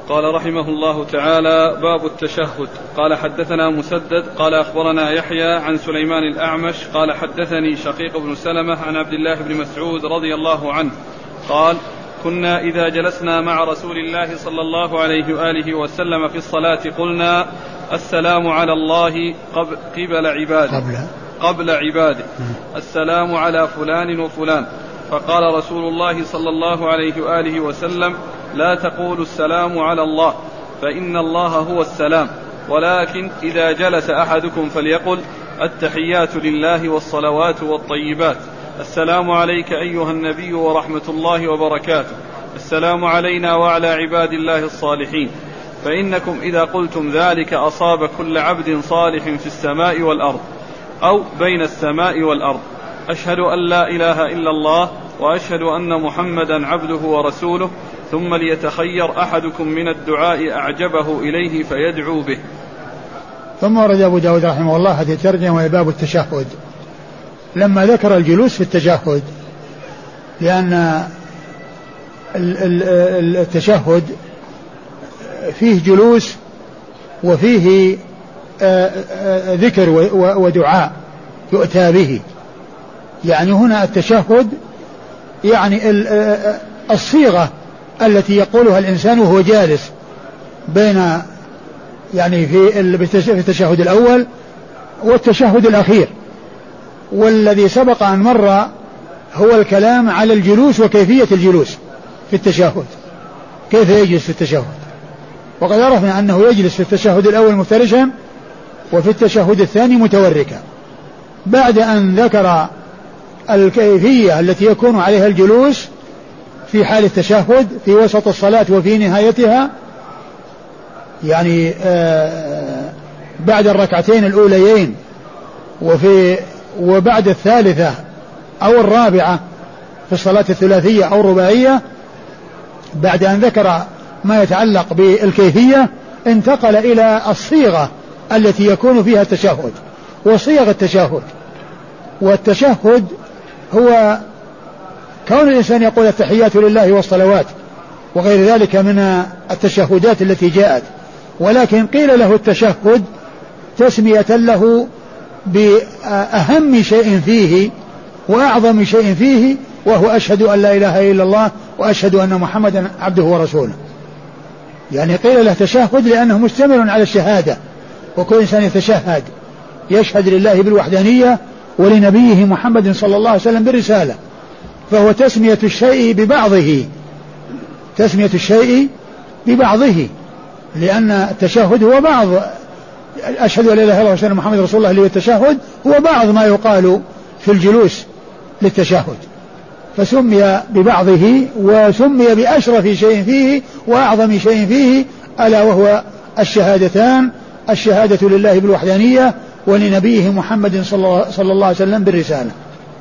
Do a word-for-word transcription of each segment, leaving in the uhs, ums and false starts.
قال رحمه الله تعالى: باب التشهد. قال حدثنا مسدد قال أخبرنا يحيى عن سليمان الأعمش قال حدثني شقيق بن سلمة عن عبد الله بن مسعود رضي الله عنه قال: كنا إذا جلسنا مع رسول الله صلى الله عليه وآله وسلم في الصلاة قلنا: السلام على الله قبل عباده قبل, قبل عباده السلام على فلان وفلان. فقال رسول الله صلى الله عليه وآله وسلم: لا تقولوا السلام على الله فإن الله هو السلام، ولكن إذا جلس أحدكم فليقل: التحيات لله والصلوات والطيبات، السلام عليك أيها النبي ورحمة الله وبركاته، السلام علينا وعلى عباد الله الصالحين، فإنكم إذا قلتم ذلك أصاب كل عبد صالح في السماء والأرض أو بين السماء والأرض. أشهد أن لا إله إلا الله وأشهد أن محمدا عبده ورسوله، ثم ليتخير أحدكم من الدعاء أعجبه إليه فيدعو به. ثم ورد أبو داود رحمه الله هذه الترجمة وهي باب التشهد، لما ذكر الجلوس في التشهد، لأن التشهد فيه جلوس وفيه ذكر ودعاء يؤتى به. يعني هنا التشهد يعني الصيغة التي يقولها الإنسان وهو جالس بين يعني في التشهد الأول والتشهد الأخير. والذي سبق أن مر هو الكلام على الجلوس وكيفية الجلوس في التشهد، كيف يجلس في التشهد. وقد عرفنا أنه يجلس في التشهد الأول مفترشا وفي التشهد الثاني متوركا. بعد أن ذكر الكيفية التي يكون عليها الجلوس في حال التشهد في وسط الصلاة وفي نهايتها، يعني آه بعد الركعتين الأوليين وفي وبعد الثالثة أو الرابعة في الصلاة الثلاثية أو الرباعية، بعد أن ذكر ما يتعلق بالكيفية انتقل إلى الصيغة التي يكون فيها التشهد وصيغ التشهد. والتشهد هو كون الإنسان يقول التحيات لله والصلوات وغير ذلك من التشهدات التي جاءت، ولكن قيل له التشهد تسمية له بأهم شيء فيه وأعظم شيء فيه، وهو أشهد أن لا إله إلا الله وأشهد أن محمدا عبده ورسوله. يعني قيل له تشهد لأنه مشتمل على الشهادة، وكل إنسان يتشهد يشهد لله بالوحدانية ولنبيه محمد صلى الله عليه وسلم بالرسالة، فهو تسمية الشيء ببعضه، تسمية الشيء ببعضه، لأن التشهد هو بعض، أشهد أن لا إله إلا الله وأشهد أن محمد رسول الله اللي هو التشهد هو بعض ما يقال في الجلوس للتشهد، فسمي ببعضه وسمي بأشرف شيء فيه وأعظم شيء فيه، ألا وهو الشهادتان، الشهادة لله بالوحدانية ولنبيه محمد صلى الله عليه وسلم بالرسالة.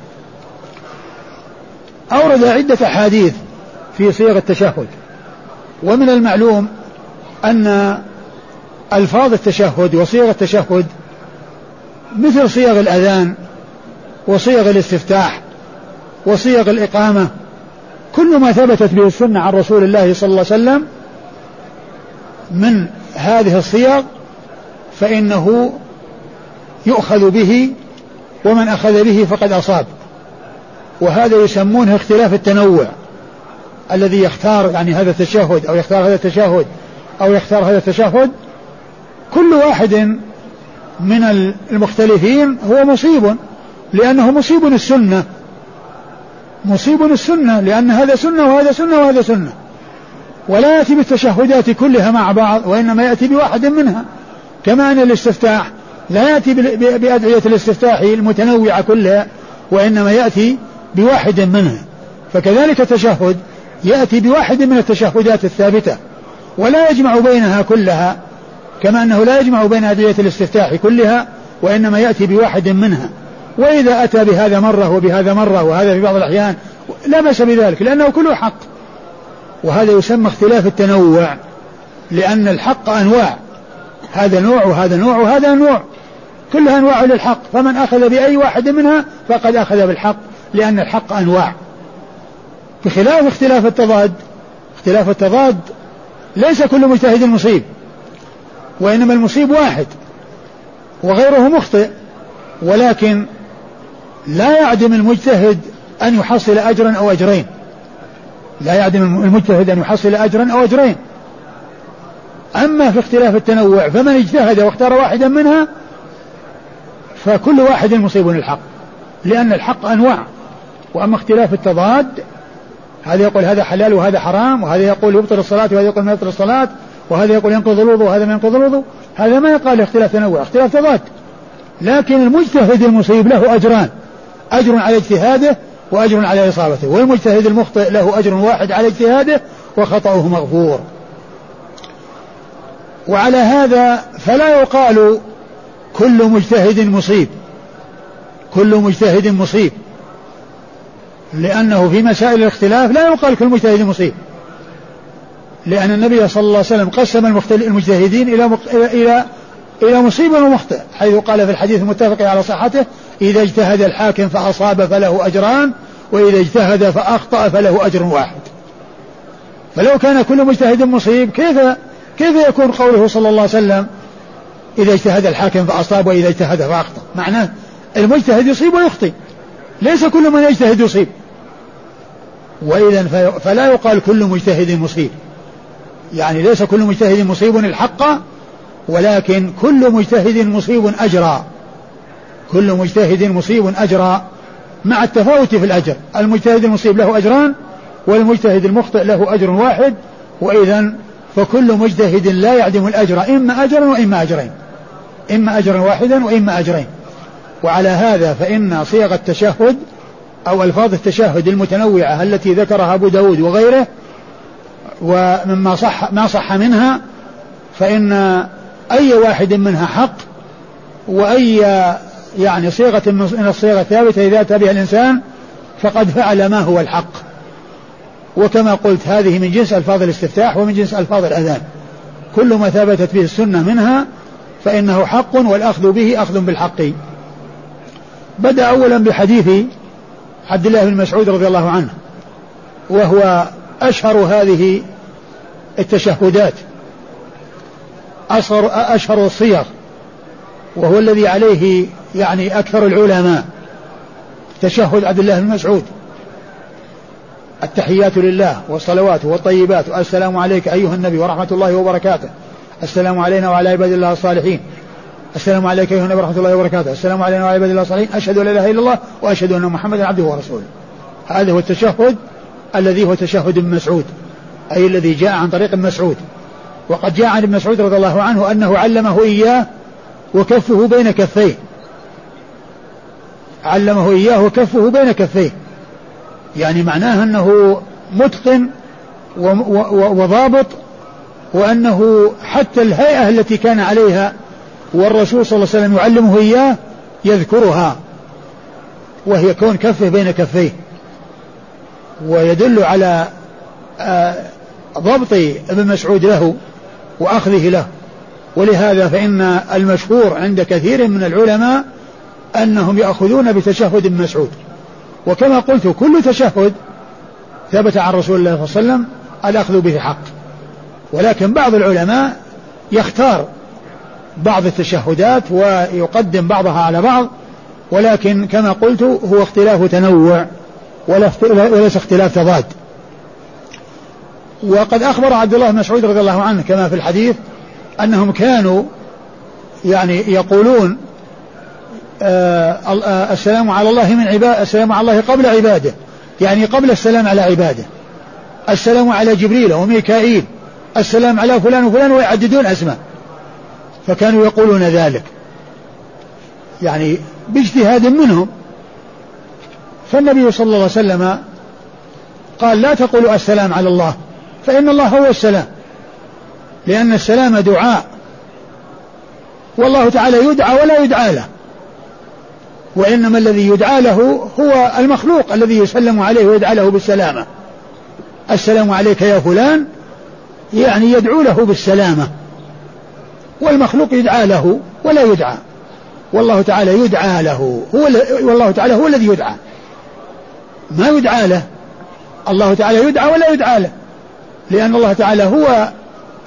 أورد عدة أحاديث في صيغ التشهد، ومن المعلوم أن ألفاظ التشهد وصيغ التشهد مثل صيغ الأذان وصيغ الاستفتاح وصيغ الإقامة، كل ما ثبتت به السنة عن رسول الله صلى الله عليه وسلم من هذه الصيغ فإنه يؤخذ به، ومن أخذ به فقد أصاب. وهذا يسمونه اختلاف التنوع، الذي يختار يعني هذا التشهد أو يختار هذا التشهد أو يختار هذا التشهد، كل واحد من المختلفين هو مصيب، لأنه مصيب السنة، مصيب السنة، لأن هذا سنة وهذا سنة وهذا سنة، ولا يأتي بالتشهدات كلها مع بعض، وإنما يأتي بواحد منها. كما أن الاستفتاح لا يأتي بأدعية الاستفتاح المتنوعة كلها، وإنما يأتي بواحد منها. فكذلك التشهد يأتي بواحد من التشهدات الثابتة ولا يجمع بينها كلها، كما أنه لا يجمع بين أدعية الاستفتاح كلها، وإنما يأتي بواحد منها. وإذا أتى بهذا مرة وبهذا مرة وهذا في بعض الأحيان لا بأس بذلك، لأنه كله حق. وهذا يسمى اختلاف التنوع، لأن الحق أنواع، هذا نوع وهذا نوع وهذا نوع، كلها أنواع للحق، فمن أخذ بأي واحد منها فقد أخذ بالحق، لأن الحق أنواع. بخلاف اختلاف التضاد، اختلاف التضاد ليس كل مجتهد مصيب، وإنما المصيب واحد وغيره مخطئ، ولكن لا يعدم المجتهد أن يحصل أجرا أو أجرين، لا يعدم المجتهد أن يحصل أجرا أو أجرين. أما في اختلاف التنوع فمن اجتهد واختار واحدا منها فكل واحد مصيب الحق، لأن الحق أنواع. وأما اختلاف التضاد، هذا يقول هذا حلال وهذا حرام، وهذا يقول يبطل الصلاة وهذا يقول ما يبطل الصلاة، وهذا يقول ينقض الوضوء وهذا ما ينقض الوضوء، هذا ما يقال اختلاف تنوع، اختلاف تضاد. لكن المجتهد المصيب له أجران، أجر على اجتهاده وأجر على إصابته، والمجتهد المخطئ له أجر واحد على اجتهاده وخطأه مغفور. وعلى هذا فلا يقال كل مجتهد مصيب، كل مجتهد مصيب، لأنه في مسائل الاختلاف لا يقال كل مجتهد مصيب، لأن النبي صلى الله عليه وسلم قسم المجتهدين إلى إلى إلى مصيب ومخطئ، حيث قال في الحديث المتفق على صحته: إذا اجتهد الحاكم فأصاب فله أجران، وإذا اجتهد فأخطأ فله أجر واحد. فلو كان كل مجتهد مصيب كيف كيف يكون قوله صلى الله عليه وسلم إذا اجتهد الحاكم فأصاب وإذا اجتهد فأخطأ؟ معناه المجتهد يصيب ويخطئ، ليس كل من يجتهد يصيب. وإذا فلا يقال كل مجتهد مصيب، يعني ليس كل مجتهد مصيب الحق، ولكن كل مجتهد مصيب أجرا، كل مجتهد مصيب أجرا، مع التفاوت في الأجر. المجتهد المصيب له أجران، والمجتهد المخطئ له أجر واحد. وإذا فكل مجتهد لا يعدم الأجر، إما أجرا وإما أجرين، إما أجرا واحدا وإما أجرين. وعلى هذا فإن صيغ التشهد أو ألفاظ التشهد المتنوعة التي ذكرها أبو داود وغيره، ومما صح ما صح منها، فإن أي واحد منها حق، وأي يعني صيغة من الصيغة الثابتة إذا أتى بها الإنسان فقد فعل ما هو الحق. وكما قلت هذه من جنس ألفاظ الاستفتاح ومن جنس ألفاظ الأذان، كل ما ثبتت به السنة منها فإنه حق، والأخذ به أخذ بالحق. بدأ أولا بحديث عبد الله بن مسعود رضي الله عنه، وهو أشهر هذه التشهدات، أشهر الصيغ، وهو الذي عليه يعني أكثر العلماء. تشهد عبد الله بن مسعود: التحيات لله والصلوات والطيبات، السلام عليك أيها النبي ورحمة الله وبركاته، السلام علينا وعلى عباد الله الصالحين، السلام عليك أيها النبي ورحمة الله وبركاته، السلام علينا وعلى عباد الله الصالحين، أشهد أن لا إله إلا الله وأشهد أن محمدا عبده ورسوله. هذا هو التشهد الذي هو تشهد ابن مسعود، أي الذي جاء عن طريق ابن مسعود. وقد جاء عن ابن مسعود رضي الله عنه أنه علمه إياه وكفه بين كفيه، علمه إياه وكفه بين كفيه، يعني معناه أنه متقن وضابط، وأنه حتى الهيئة التي كان عليها والرسول صلى الله عليه وسلم يعلمه إياه يذكرها، وهي كون كفه بين كفيه، ويدل على ضبط ابن مسعود له وأخذه له. ولهذا فإن المشهور عند كثير من العلماء أنهم يأخذون بتشهد ابن مسعود. وكما قلت كل تشهد ثبت عن رسول الله صلى الله عليه وسلم الأخذ به حق، ولكن بعض العلماء يختار بعض التشهدات ويقدم بعضها على بعض، ولكن كما قلت هو اختلاف تنوع وليس اختلاف تضاد. وقد أخبر عبد الله بن مسعود رضي الله عنه كما في الحديث أنهم كانوا يعني يقولون آه السلام على الله من عباد السلام على الله قبل عباده، يعني قبل السلام على عباده، السلام على جبريل وميكائيل، السلام على فلان وفلان، ويعددون أسماء. فكانوا يقولون ذلك يعني باجتهاد منهم. فالنبي صلى الله عليه وسلم قال: لا تقولوا السلام على الله، فإن الله هو السلام، لأن السلام دعاء، والله تعالى يدعى ولا يدعى له، وإنما الذي يدعى له هو المخلوق الذي يسلم عليه ويدعى له بالسلامة. السلام عليك يا فلان، يعني يدعو له بالسلامة، والمخلوق يدعى له ولا يدعى، والله تعالى يدعى له، هو والله تعالى هو الذي يدعى، ما يدعى له. الله تعالى يدعى ولا يدعى له، لأن الله تعالى هو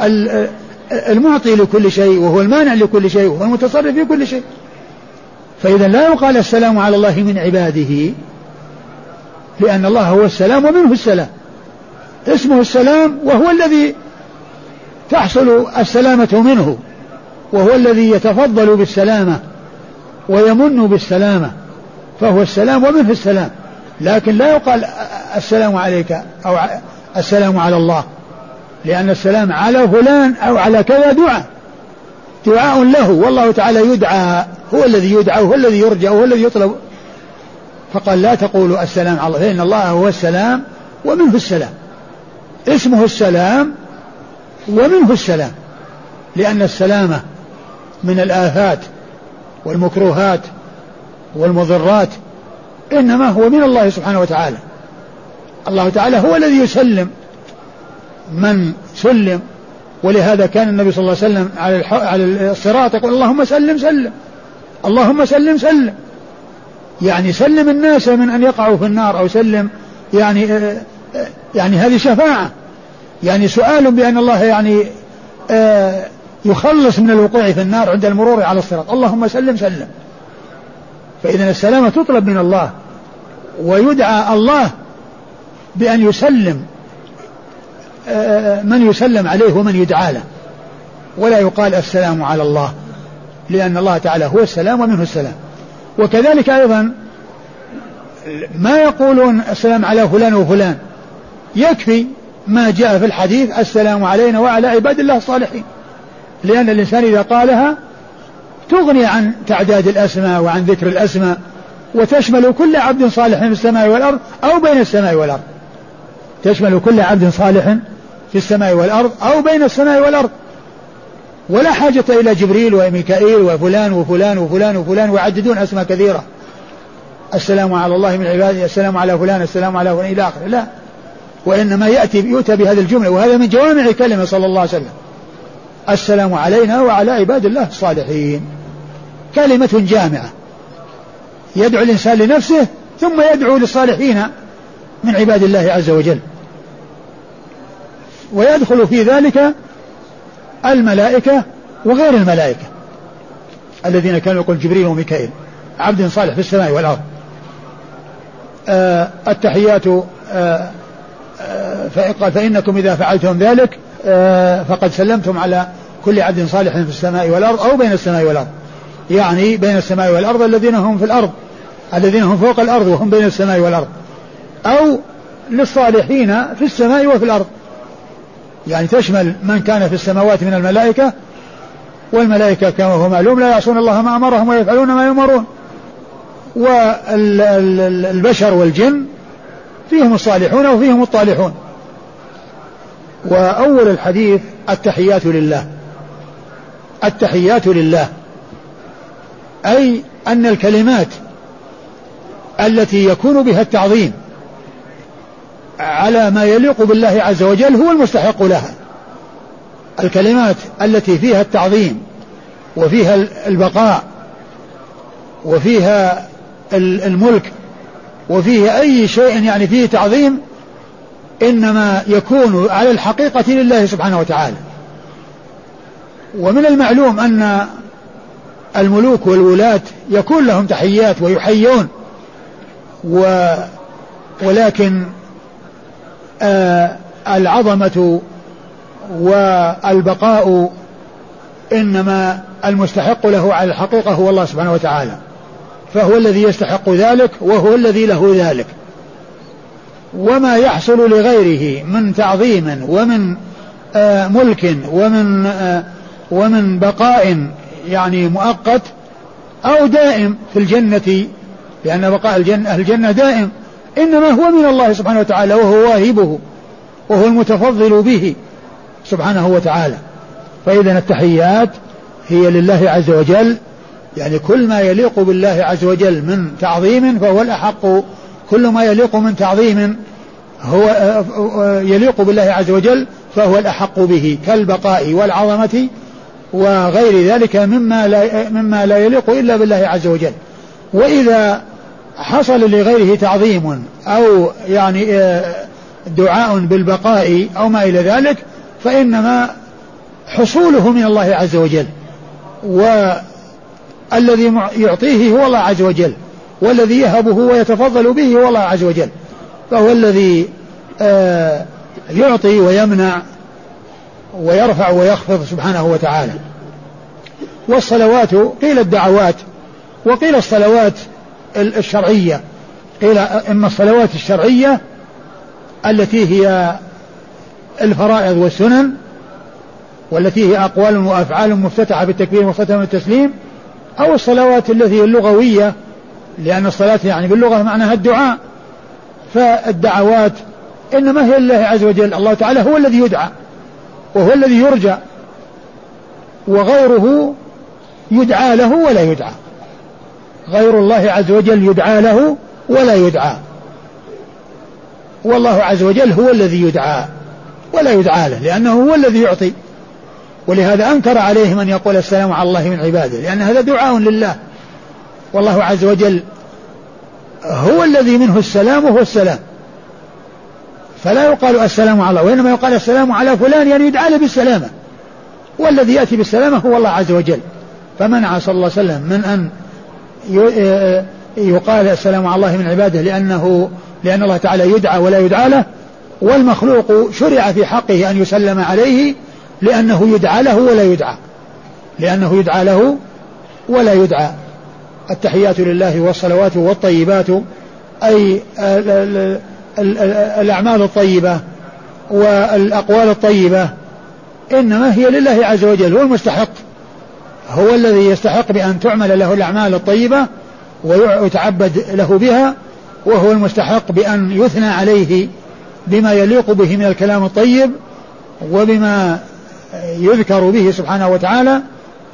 المعطي لكل شيء، وهو المانع لكل شيء، وهو المتصرف في كل شيء. فإذا لا يقال السلام على الله من عباده، لأن الله هو السلام ومنه السلام، اسمه السلام وهو الذي تحصل السلامة منه، وهو الذي يتفضل بالسلامة ويمن بالسلامة، فهو السلام ومنه السلام. لكن لا يقال السلام عليك أو السلام على الله، لأن السلام على فلان أو على كذا دعاء دعاء له، والله تعالى يدعى، هو الذي يدعى وهو الذي يرجى وهو الذي يطلب. فقال لا تقولوا السلام على الله، فإن الله هو السلام ومنه السلام، اسمه السلام ومنه السلام، لأن السلامة من الآفات والمكروهات والمضرات إنما هو من الله سبحانه وتعالى. الله تعالى هو الذي يسلم من سلم، ولهذا كان النبي صلى الله عليه وسلم على الصراط يقول اللهم سلم سلم، اللهم سلم سلم، يعني سلم الناس من أن يقعوا في النار، أو سلم يعني يعني هذه شفاعة، يعني سؤال بأن الله يعني يخلص من الوقوع في النار عند المرور على الصراط، اللهم سلم سلم. فإذا السلامة تطلب من الله، ويدعى الله بأن يسلم من يسلم عليه ومن يدعى له، ولا يقال السلام على الله، لأن الله تعالى هو السلام ومنه السلام. وكذلك أيضا ما يقولون السلام على فلان وفلان، يكفي ما جاء في الحديث السلام علينا وعلى عباد الله الصالحين، لأن الإنسان إذا قالها تغني عن تعداد الأسماء وعن ذكر الأسماء، وتشمل كل عبد صالح في السماء والأرض أو بين السماء والأرض، تشمل كل عبد صالح في السماء والأرض أو بين السماء والأرض، ولا حاجة إلى جبريل وميكائيل وفلان وفلان وفلان وفلان ويعددون أسماء كثيرة، السلام على الله من عباده، السلام على فلان، السلام على فلان إلى آخره، لا، وإنما يأتي يؤتى بهذه الجملة، وهذا من جوامع كلمة صلى الله عليه وسلم، السلام علينا وعلى عباد الله الصالحين، كلمة جامعة يدعو الإنسان لنفسه ثم يدعو للصالحين من عباد الله عز وجل. ويدخل في ذلك الملائكة وغير الملائكة الذين كانوا يقول جبريل وميكائيل، عبد صالح في السماء والأرض. آه التحيات آه آه فقال فإنكم إذا فعلتم ذلك آه فقد سلمتم على كل عبد صالح في السماء والأرض أو بين السماء والأرض، يعني بين السماء والأرض الذين هم في الأرض، الذين هم فوق الأرض وهم بين السماء والأرض، أو للصالحين في السماء وفي الأرض، يعني تشمل من كان في السماوات من الملائكة، والملائكة كما هو معلوم لا يعصون الله ما أمرهم ويفعلون ما يؤمرون، والبشر والجن فيهم الصالحون وفيهم الطالحون. وأول الحديث التحيات لله، التحيات لله أي أن الكلمات التي يكون بها التعظيم على ما يليق بالله عز وجل هو المستحق لها، الكلمات التي فيها التعظيم وفيها البقاء وفيها الملك وفيها أي شيء يعني فيه تعظيم إنما يكون على الحقيقة لله سبحانه وتعالى. ومن المعلوم أن الملوك والولاة يكون لهم تحيات ويحيون، و ولكن آه العظمة والبقاء إنما المستحق له على الحقيقة هو الله سبحانه وتعالى، فهو الذي يستحق ذلك وهو الذي له ذلك. وما يحصل لغيره من تعظيم ومن آه ملك ومن آه ومن بقاء يعني مؤقت أو دائم في الجنة، لأن بقاء الجنة أهل الجنة دائم، إنما هو من الله سبحانه وتعالى، وهو واهبه وهو المتفضل به سبحانه وتعالى. فإذا التحيات هي لله عز وجل، يعني كل ما يليق بالله عز وجل من تعظيم فهو الأحق، كل ما يليق من تعظيم هو يليق بالله عز وجل فهو الأحق به، كالبقاء والعظمة وغير ذلك مما لا, مما لا يليق إلا بالله عز وجل. وإذا حصل لغيره تعظيم أو يعني دعاء بالبقاء أو ما إلى ذلك فإنما حصوله من الله عز وجل، والذي يعطيه هو الله عز وجل، والذي يهبه ويتفضل به هو الله عز وجل، فهو الذي يعطي ويمنع ويرفع ويخفض سبحانه وتعالى. والصلوات قيل الدعوات وقيل الصلوات الشرعية، قيل إما الصلوات الشرعية التي هي الفرائض والسنن، والتي هي أقوال وأفعال مفتتحة بالتكبير ومختتمة بالتسليم، أو الصلوات التي هي اللغوية، لأن الصلاة يعني باللغة معناها الدعاء. فالدعوات إنما هي لله عز وجل، الله تعالى هو الذي يدعى وهو الذي يرجى، وغيره يدعى له ولا يدعى، غير الله عز وجل يدعى له ولا يدعى، والله عز وجل هو الذي يدعى ولا يدعى له، لأنه هو الذي يعطي. ولهذا أنكر عليه من يقول السلام على الله من عباده، لأن هذا دعاء لله، والله عز وجل هو الذي منه السلام وهو السلام، فلا يقال السلام على الله، وإنما يقال السلام على فلان، يعني يدعى له بالسلامة، والذي يأتي بالسلامة هو الله عز وجل. فمنع صلى الله عليه وسلم من أن يقال السلام على الله من عباده، لأنه لأن الله تعالى يدعى ولا يدعى له، والمخلوق شرع في حقه أن يسلم عليه لأنه يدعى له ولا يدعى، لأنه يدعى له ولا يدعى. التحيات لله والصلوات والطيبات، أي الأعمال الطيبة والأقوال الطيبة، إنما هي لله عز وجل، هو المستحق، هو الذي يستحق بأن تعمل له الأعمال الطيبة ويتعبد له بها، وهو المستحق بأن يثنى عليه بما يليق به من الكلام الطيب وبما يذكر به سبحانه وتعالى.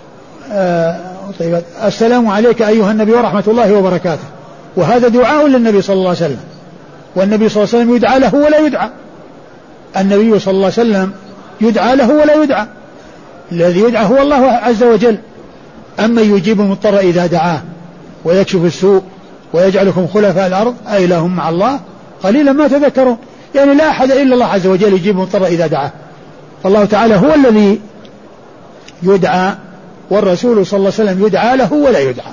آه طيب. السلام عليك أيها النبي ورحمة الله وبركاته، وهذا دعاء للنبي صلى الله عليه وسلم، والنبي صلى الله عليه وسلم يدعى له ولا يدعى، النبي صلى الله عليه وسلم يدعى له ولا يدعى، الذي يدعى هو الله عز وجل. أما يجيب المضطر إذا دعاه ويكشف السوء ويجعلكم خلفاء الأرض أي لهم مع الله قليلا ما تذكرون، يعني لا أحد إلا الله عز وجل يجيب المضطر إذا دعاه، فالله تعالى هو الذي يدعى، والرسول صلى الله عليه وسلم يدعى له ولا يدعى.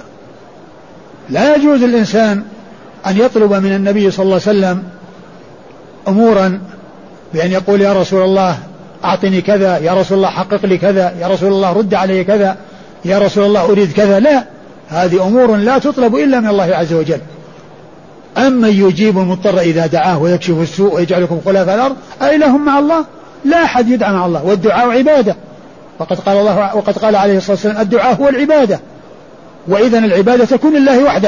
لا يجوز الإنسان أن يطلب من النبي صلى الله عليه وسلم أمورا بأن يقول يا رسول الله أعطني كذا، يا رسول الله حقق لي كذا، يا رسول الله رد علي كذا، يا رسول الله أريد كذا، لا، هذه أمور لا تطلب إلا من الله عز وجل. أما يجيب المضطر إذا دعاه ويكشف السوء ويجعلكم خلفاء الأرض أي لهم مع الله، لا أحد يدعى مع الله، والدعاء عبادة، وقد قال الله وقد قال عليه الصلاة والسلام الدعاء هو العبادة، وإذن العبادة تكون لله وحده.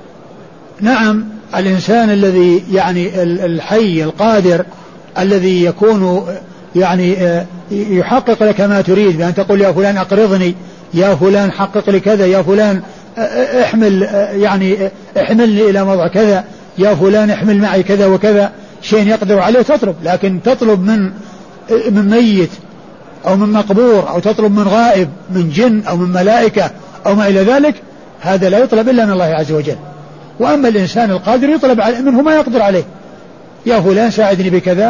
نعم الإنسان الذي يعني الحي القادر الذي يكون يعني يحقق لك ما تريد بأن تقول يا فلان أقرضني، يا فلان حقق لي كذا، يا فلان احمل يعني احملني إلى موضع كذا، يا فلان احمل معي كذا وكذا، شيء يقدر عليه تطلب، لكن تطلب من من ميت أو من مقبور أو تطلب من غائب من جن أو من ملائكة أو ما إلى ذلك، هذا لا يطلب إلا من الله عز وجل. وأما الإنسان القادر يطلب منه ما يقدر عليه، يا فلان ساعدني بكذا،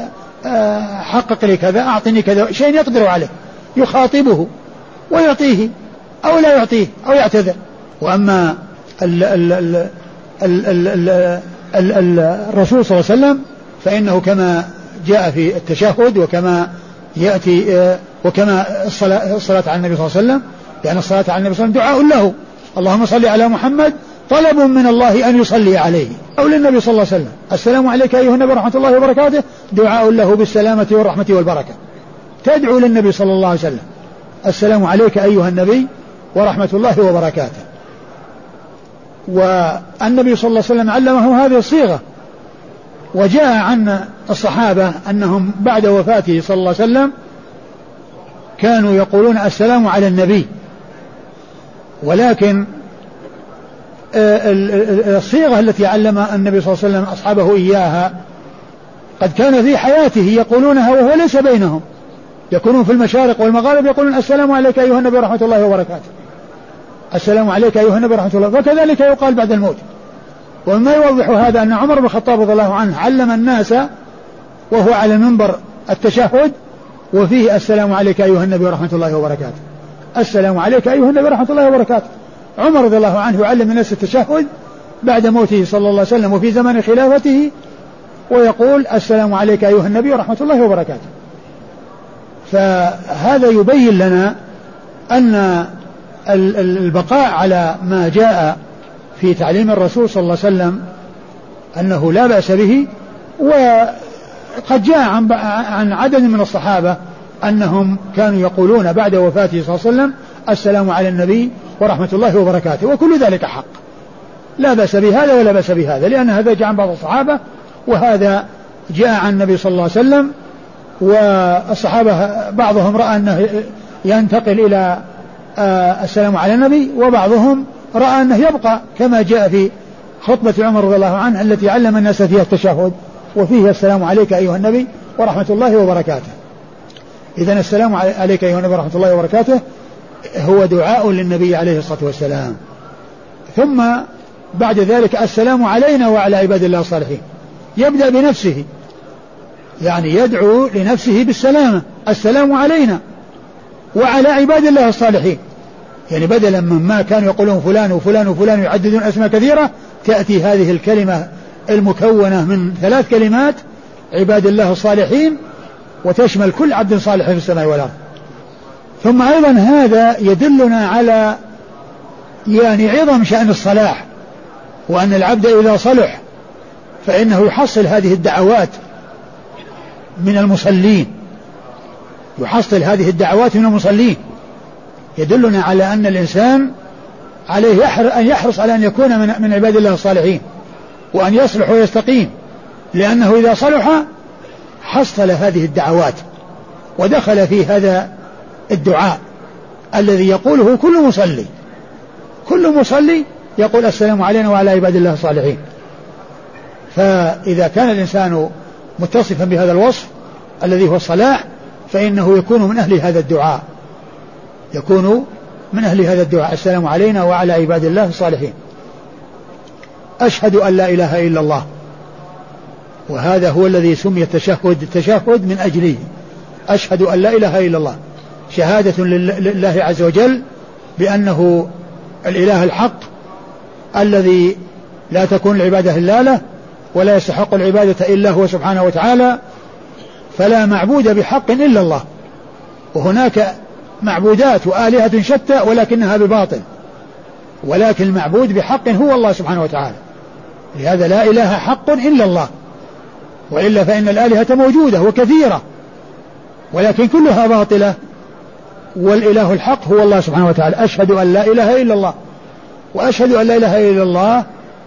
حقق لي كذا، أعطني كذا، شيء يقدر عليه يخاطبه ويعطيه أو لا يعطيه أو يعتذر. وأما ال ال ال ال ال ال ال الرسول صلى الله عليه وسلم فإنه كما جاء في التشهد وكما يأتي وكما الصلاة, الصلاة على النبي صلى الله عليه وسلم، لأن الصلاة على النبي صلى الله عليه وسلم دعاء له، اللهم صل على محمد طلب من الله أن يصلي عليه، أو للنبي صلى الله عليه وسلم السلام عليك أيها النبي ورحمة الله وبركاته دعاء له بالسلامة والرحمة والبركة، تدعو للنبي صلى الله عليه وسلم السلام عليك أيها النبي ورحمة الله وبركاته. والنبي صلى الله عليه وسلم علمه هذه الصيغة، وجاء عن الصحابة أنهم بعد وفاته صلى الله عليه وسلم كانوا يقولون السلام على النبي، ولكن الصيغة التي علم النبي صلى الله عليه وسلم أصحابه إياها قد كان في حياته يقولونها وهو ليس بينهم، يكونون في المشارق والمغارب يقولون السلام عليك أيها النبي ورحمة الله وبركاته، السلام عليك أيها النبي ورحمة الله، وكذلك يقال بعد الموت. وما يوضح هذا أن عمر بن الخطاب رضي الله عنه علم الناس وهو على المنبر التشهد وفيه السلام عليك أيها النبي ورحمة الله وبركاته. السلام عليك أيها النبي ورحمة الله وبركاته. عمر رضي الله عنه يعلم الناس التشهد بعد موته صلى الله عليه وسلم وفي زمن خلافته، ويقول السلام عليك أيها النبي ورحمة الله وبركاته. فهذا يبين لنا أن البقاء على ما جاء في تعليم الرسول صلى الله عليه وسلم أنه لا بأس به. وقد جاء عن عن عدد من الصحابة أنهم كانوا يقولون بعد وفاته صلى الله عليه وسلم السلام على النبي ورحمة الله وبركاته، وكل ذلك حق، لا بأس بهذا ولا بأس بهذا، لأن هذا جاء عن بعض الصحابة وهذا جاء عن النبي صلى الله عليه وسلم. والصحابة بعضهم رأى أنه ينتقل إلى السلام على النبي، وبعضهم رأى أنه يبقى كما جاء في خطبة عمر رضي الله عنه التي علم الناس فيها التشهد وفيه السلام عليك أيها النبي ورحمة الله وبركاته. إذن السلام عليك أيها النبي ورحمة الله وبركاته هو دعاء للنبي عليه الصلاة والسلام. ثم بعد ذلك السلام علينا وعلى عباد الله الصالحين، يبدأ بنفسه، يعني يدعو لنفسه بالسلامة، السلام علينا وعلى عباد الله الصالحين، يعني بدلا مما كانوا يقولون فلان وفلان وفلان يعددون أسماء كثيرة، تأتي هذه الكلمة المكونة من ثلاث كلمات عباد الله الصالحين، وتشمل كل عبد صالح في السماء والأرض. ثم أيضا هذا يدلنا على يعني عظم شأن الصلاح، وأن العبد إذا صلح فإنه يحصل هذه الدعوات من المصلين، يحصل هذه الدعوات من المصلين، يدلنا على أن الإنسان عليه أن يحرص على أن يكون من عباد الله الصالحين، وأن يصلح ويستقيم، لأنه إذا صلح حصل هذه الدعوات ودخل في هذا الدعاء الذي يقوله كل مصلي، كل مصلي يقول السلام علينا وعلى عباد الله الصالحين. فإذا كان الإنسان متصفا بهذا الوصف الذي هو الصلاح فإنه يكون من أهل هذا الدعاء، يكون من أهل هذا الدعاء السلام علينا وعلى عباد الله الصالحين. أشهد أن لا إله إلا الله، وهذا هو الذي سمي التشهد التشهد من أجله، أشهد أن لا إله إلا الله، شهادة لله عز وجل بأنه الإله الحق الذي لا تكون العبادة إلا له، ولا يستحق العبادة إلا هو سبحانه وتعالى، فلا معبود بحق إلا الله. وهناك معبودات وآلهة شتى ولكنها بباطل، ولكن المعبود بحق هو الله سبحانه وتعالى، لهذا لا إله حق إلا الله، وإلا فإن الآلهة موجودة وكثيرة ولكن كلها باطلة، والإله الحق هو الله سبحانه وتعالى. أشهد أن لا إله إلا الله، وأشهد أن لا إله إلا الله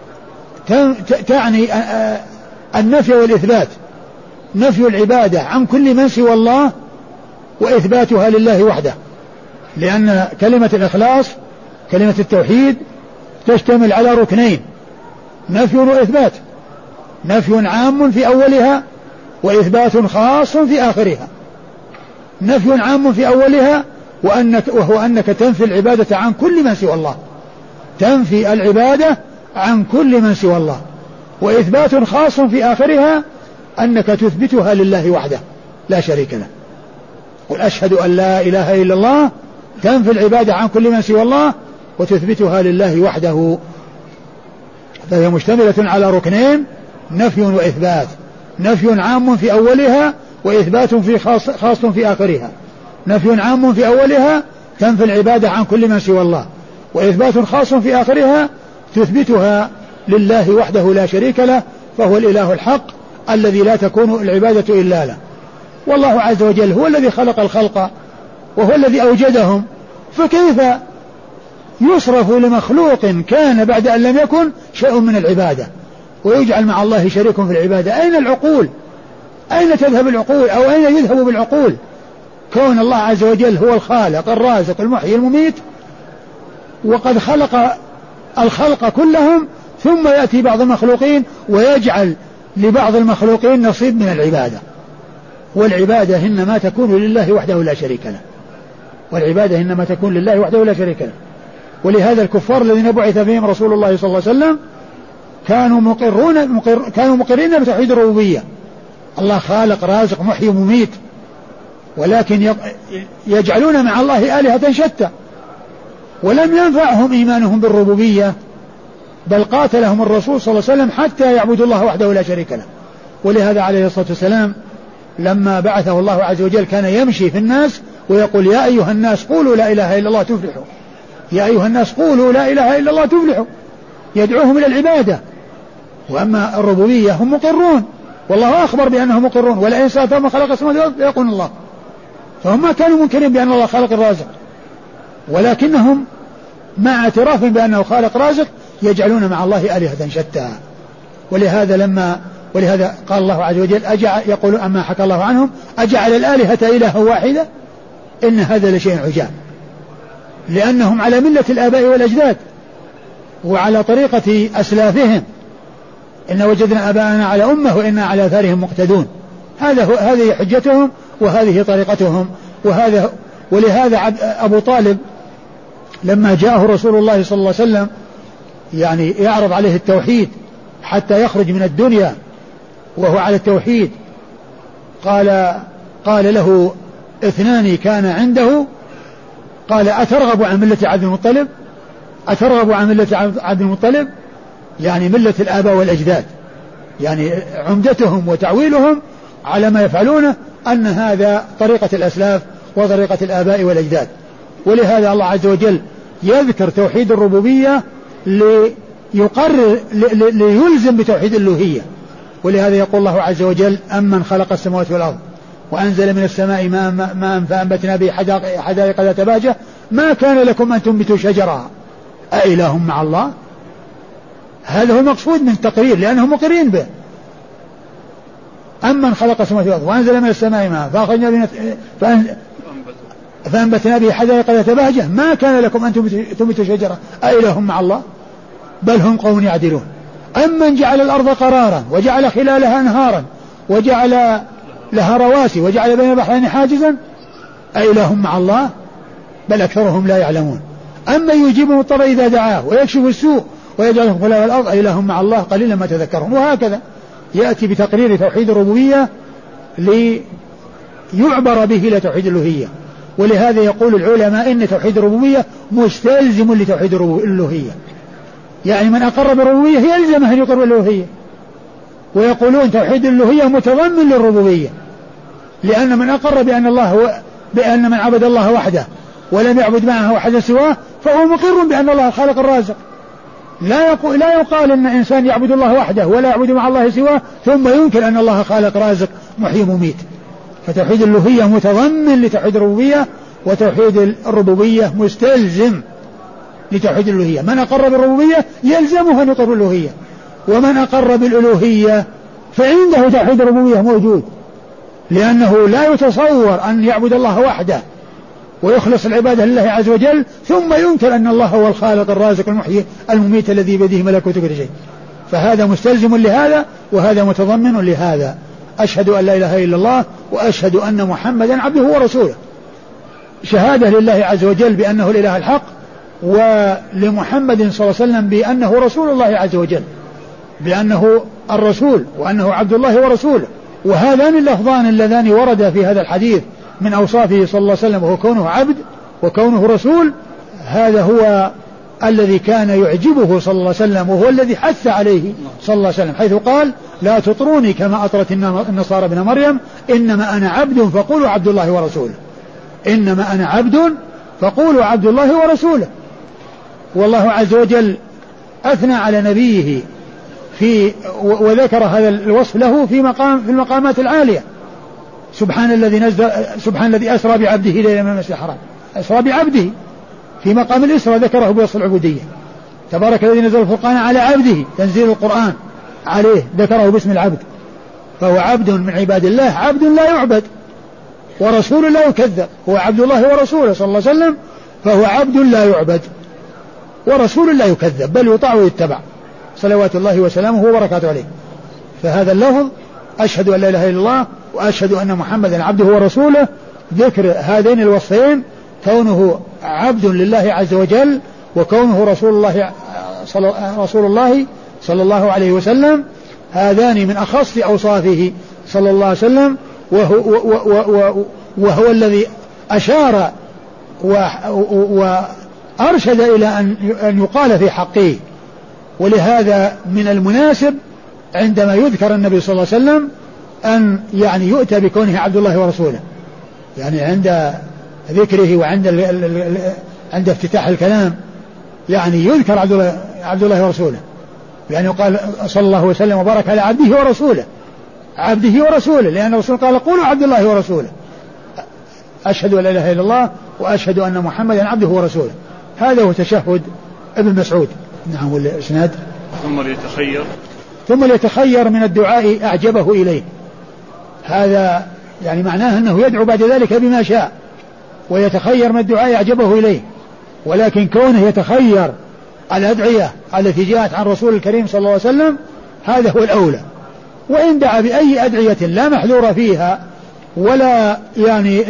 تعني النفي والإثبات، نفي العبادة عن كل من سوى الله وإثباتها لله وحده، لأن كلمة الإخلاص كلمة التوحيد تشتمل على ركنين، نفي وإثبات، نفي عام في أولها وإثبات خاص في آخرها. نفي عام في أولها وأنك وهو أنك تنفي العبادة عن كل من سوى الله، تنفي العبادة عن كل من سوى الله، وإثبات خاص في آخرها أنك تثبتها لله وحده لا شريك له. قل أشهد أن لا إله إلا الله، تنفي العبادة عن كل من سوى الله وتثبتها لله وحده، فهي مشتملة على ركنين، نفي وإثبات، نفي عام في أولها وإثبات في خاص, خاص في آخرها. نفي عام في أولها تنفي العبادة عن كل من سوى الله، وإثبات خاص في آخرها تثبتها لله وحده لا شريك له، فهو الإله الحق الذي لا تكون العبادة إلا له. والله عز وجل هو الذي خلق الخلق وهو الذي أوجدهم، فكيف يصرف لمخلوق كان بعد أن لم يكن شيء من العبادة ويجعل مع الله شريك في العبادة؟ أين العقول؟ أين تذهب العقول؟ أو أين يذهب بالعقول؟ كون الله عز وجل هو الخالق الرازق المحيي المميت، وقد خلق الخلق كلهم، ثم يأتي بعض المخلوقين ويجعل لبعض المخلوقين نصيب من العبادة. والعبادة إنما تكون لله وحده لا شريك له، والعبادة إنما تكون لله وحده لا شريك له. ولهذا الكفار الذين بعث فيهم رسول الله صلى الله عليه وسلم كانوا مقرون مقر كانوا مقرين بتوحيد الربوبية، الله خالق رازق محيي مميت، ولكن يجعلون مع الله آلهة شتى، ولم ينفعهم إيمانهم بالربوبية، بل قاتلهم الرسول صلى الله عليه وسلم حتى يعبدوا الله وحده لا شريك له. ولهذا عليه الصلاة والسلام لما بعثه الله عز وجل كان يمشي في الناس ويقول يا أيها الناس قولوا لا إله إلا الله تفلحوا، يا أيها الناس قولوا لا إله إلا الله تفلحوا، يدعوهم إلى العبادة. وأما الربوبية هم مقرون، والله أخبر بأنهم مقرون، ولئن سألتهم من خلق السماوات والأرض يقولون الله. فهم ما كانوا منكرين بأن الله خالق الرازق، ولكنهم مع اعتراف بأنه خالق رازق يجعلون مع الله آلهة شتى. ولهذا لما ولهذا قال الله عز وجل أجعل يقول أما حكى الله عنهم أجعل الآلهة إلها واحدة إن هذا لشيء عجاب، لأنهم على ملة الآباء والأجداد وعلى طريقة أسلافهم، إن وجدنا آباءنا على أمة وإنا على آثارهم مقتدون. هذا هذه حجتهم وهذه طريقتهم. وهذا ولهذا أبو طالب لما جاءه رسول الله صلى الله عليه وسلم يعني يعرض عليه التوحيد حتى يخرج من الدنيا وهو على التوحيد، قال قال له اثنان كان عنده، قال أترغب عن ملة عبد المطلب؟ أترغب عن ملة عبد المطلب يعني ملة الآباء والأجداد، يعني عمدتهم وتعويلهم على ما يفعلونه أن هذا طريقة الأسلاف وطريقة الآباء والأجداد. ولهذا الله عز وجل يذكر توحيد الربوبية ليقرر ليلزم بتوحيد الألوهية. ولهذا يقول الله عز وجل أمن خلق السماوات والأرض وأنزل من السماء ماء فأنبتنا به حدائق ذات بهجة ما كان لكم أن تنبتوا شجرها أإله مع الله. هذا هو المقصود من التقرير لأنهم مقرين به. أمن خلق السماوات والأرض وأنزل من السماء ماء فأخرجنا به فأنبتنا به حدائق ذات بهجة ما كان لكم أن تنبتوا شجرها أإله مع الله بل هم قوم يعدلون. أمن جعل الأرض قرارا وجعل خلالها أنهارا وجعل لها رواسي وجعل بين البحرين حاجزا أإله مع الله بل أكثرهم لا يعلمون. أمن يجيب المضطر إذا دعاه ويكشف السوء ويجعلهم خلال الأرض أإله مع الله قليلا ما تذكرون. وهكذا يأتي بتقرير توحيد الربوبية ليعبر به إلى توحيد الألوهية. ولهذا يقول العلماء إن توحيد الربوبية مستلزم لتوحيد الألوهية، يعني من أقر بالربوبية يلزمه أن يقر بالألوهية. ويقولون توحيد الألوهية متضمن للربوبية، لأن من أقر بأن الله هو بأن من عبد الله وحده ولم يعبد معه أحدا سواه فهو مقر بأن الله الخالق الرازق. لا يقول لا يقال أن إنسان يعبد الله وحده ولا يعبد مع الله سواه ثم ينكر أن الله خالق رازق محيي مميت. فتوحيد الألوهية متضمن لتوحيد الربوبية، وتوحيد الربوبية مستلزم لتوحيد الألوهية. من أقر بالربوبية يلزمه أن يقر بالألوهية، ومن أقر بالألوهية فعنده توحيد الربوبية موجود، لأنه لا يتصور أن يعبد الله وحده ويخلص العبادة لله عز وجل ثم ينكر أن الله هو الخالق الرازق المحيي المميت الذي بيده ملكوت كل شيء. فهذا مستلزم لهذا وهذا متضمن لهذا. أشهد أن لا إله إلا الله وأشهد أن محمدا عبده ورسوله، شهادة لله عز وجل بأنه الإله الحق، ولمحمد صلى الله عليه وسلم بأنه رسول الله عز وجل، بأنه الرسول وأنه عبد الله ورسوله. وهذان اللفظان اللذان وردا في هذا الحديث من أوصافه صلى الله عليه وسلم وهو كونه عبد وكونه رسول، هذا هو الذي كان يعجبه صلى الله عليه وسلم، وهو الذي حث عليه صلى الله عليه وسلم، حيث قال لا تطروني كما أطرت النصارى ابن مريم إنما أنا عبد فقولوا عبد الله ورسوله، إنما أنا عبد فقولوا عبد الله ورسوله. والله عز وجل أثنى على نبيه في وذكر هذا الوصف له في مقام في المقامات العالية. سبحان الذي نزل سبحان الذي أسرى بعبده ليلا من المسجد الحرام، أسرى بعبده في مقام الإسرى ذكره بوصف العبودية. تبارك الذي نزل الفرقان على عبده تنزيل القرآن عليه ذكره باسم العبد، فهو عبد من عباد الله، عبد لا يعبد ورسول لا يكذب. هو عبد الله ورسوله صلى الله عليه وسلم، فهو عبد لا يعبد ورسول لا يكذب بل يطاع ويتبع صلوات الله وسلامه وبركاته عليه. فهذا اللفظ أشهد أن لا إله إلا الله وأشهد أن محمدا عبده ورسوله، ذكر هذين الوصفين كونه عبد لله عز وجل وكونه رسول الله صلى, رسول الله صلى الله عليه وسلم، هذان من أخص أوصافه صلى الله عليه وسلم. وهو, وهو الذي أشار وأرشد إلى أن يقال في حقه. ولهذا من المناسب عندما يذكر النبي صلى الله عليه وسلم أن يعني يؤتى بكونه عبد الله ورسوله، يعني عند ذكره وعند ال ال ال عند افتتاح الكلام يعني يذكر عبد الله, عبد الله ورسوله، يعني يقال صلى الله وسلم وبارك على عبده ورسوله، عبده ورسوله، لأن الرسول قال قولوا عبد الله ورسوله، أشهد أن لا إله إلا الله وأشهد أن محمدا عبده ورسوله. هذا هو تشهد ابن مسعود. نعم. والإسناد ثم ليتخير ثم ليتخير من الدعاء أعجبه إليه. هذا يعني معناه أنه يدعو بعد ذلك بما شاء ويتخير من الدعاء أعجبه إليه، ولكن كونه يتخير الأدعية التي جاءت عن رسول الكريم صلى الله عليه وسلم هذا هو الأولى. وإن دعا بأي أدعية لا محذور فيها ولا يعني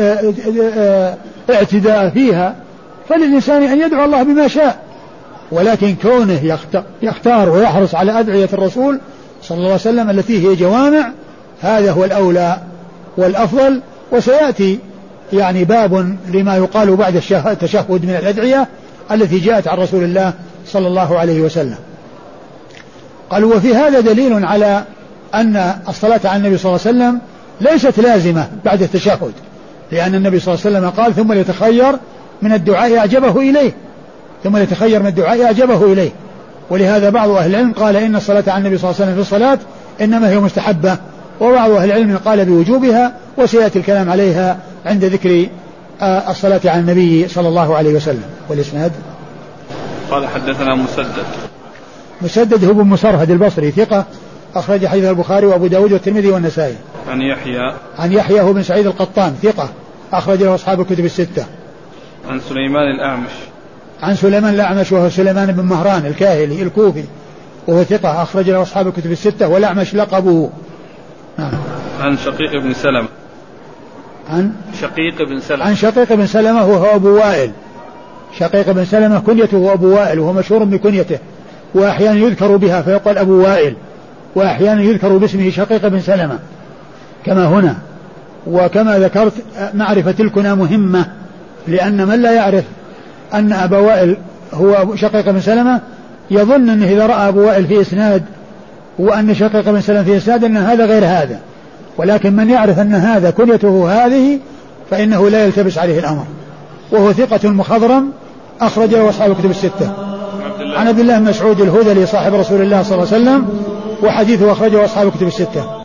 اعتداء فيها فللإنسان أن يدعو الله بما شاء، ولكن كونه يختار ويحرص على أدعية الرسول صلى الله عليه وسلم التي هي جوامع هذا هو الأولى والأفضل. وسيأتي يعني باب لما يقال بعد التشهد من الأدعية التي جاءت عن رسول الله صلى الله عليه وسلم. قالوا وفي هذا دليل على أن الصلاة على النبي صلى الله عليه وسلم ليست لازمة بعد التشهد، لأن النبي صلى الله عليه وسلم قال ثم ليتخير من الدعاء أعجبه إليه، ثم ليتخير من الدعاء أعجبه إليه. ولهذا بعض أهل العلم قال إن الصلاة على النبي صلى الله عليه وسلم في الصلاة إنما هي مستحبة، وبعض أهل العلم قال بوجوبها، وسيأتي الكلام عليها عند ذكر الصلاة على النبي صلى الله عليه وسلم. والإسناد قال حدثنا مسدد مسدد هو بن مسرهد البصري ثقة أخرج حديث البخاري وأبو داود والترمذي والنسائي. عن يحيى عن يحيى هو بن سعيد القطان ثقة أخرج له أصحاب الكتب الستة. عن سليمان الأعمش عن سليمان الأعمش وهو سليمان بن مهران الكاهلي الكوفي وهو ثقة أخرج له أصحاب الكتب الستة، والأعمش لقبه. نعم. عن شقيق بن سلمة عن شقيق بن سلمة عن شقيق بن سلمة وهو أبو وائل. شقيق بن سلمة كنيته هو أبو وائل وهو مشهور بكنيته، وأحيانا يذكر بها فيقال أبو وائل، وأحيانا يذكر باسمه شقيق بن سلمة كما هنا. وكما ذكرت معرفة الكنى مهمة، لأن من لا يعرف أن أبا وائل هو شقيق بن سلمة يظن أنه إذا رأى أبو وائل في إسناد وأن شقيق بن سلمة في إسناد أن هذا غير هذا، ولكن من يعرف أن هذا كنيته هذه فإنه لا يلتبس عليه الأمر. وهو ثقة مخضرم أخرج له أصحاب الكتب الستة. عن عبد الله بن مسعود الهذلي صاحب رسول الله صلى الله عليه وسلم، وحديثه أخرجه أصحاب الكتب الستة.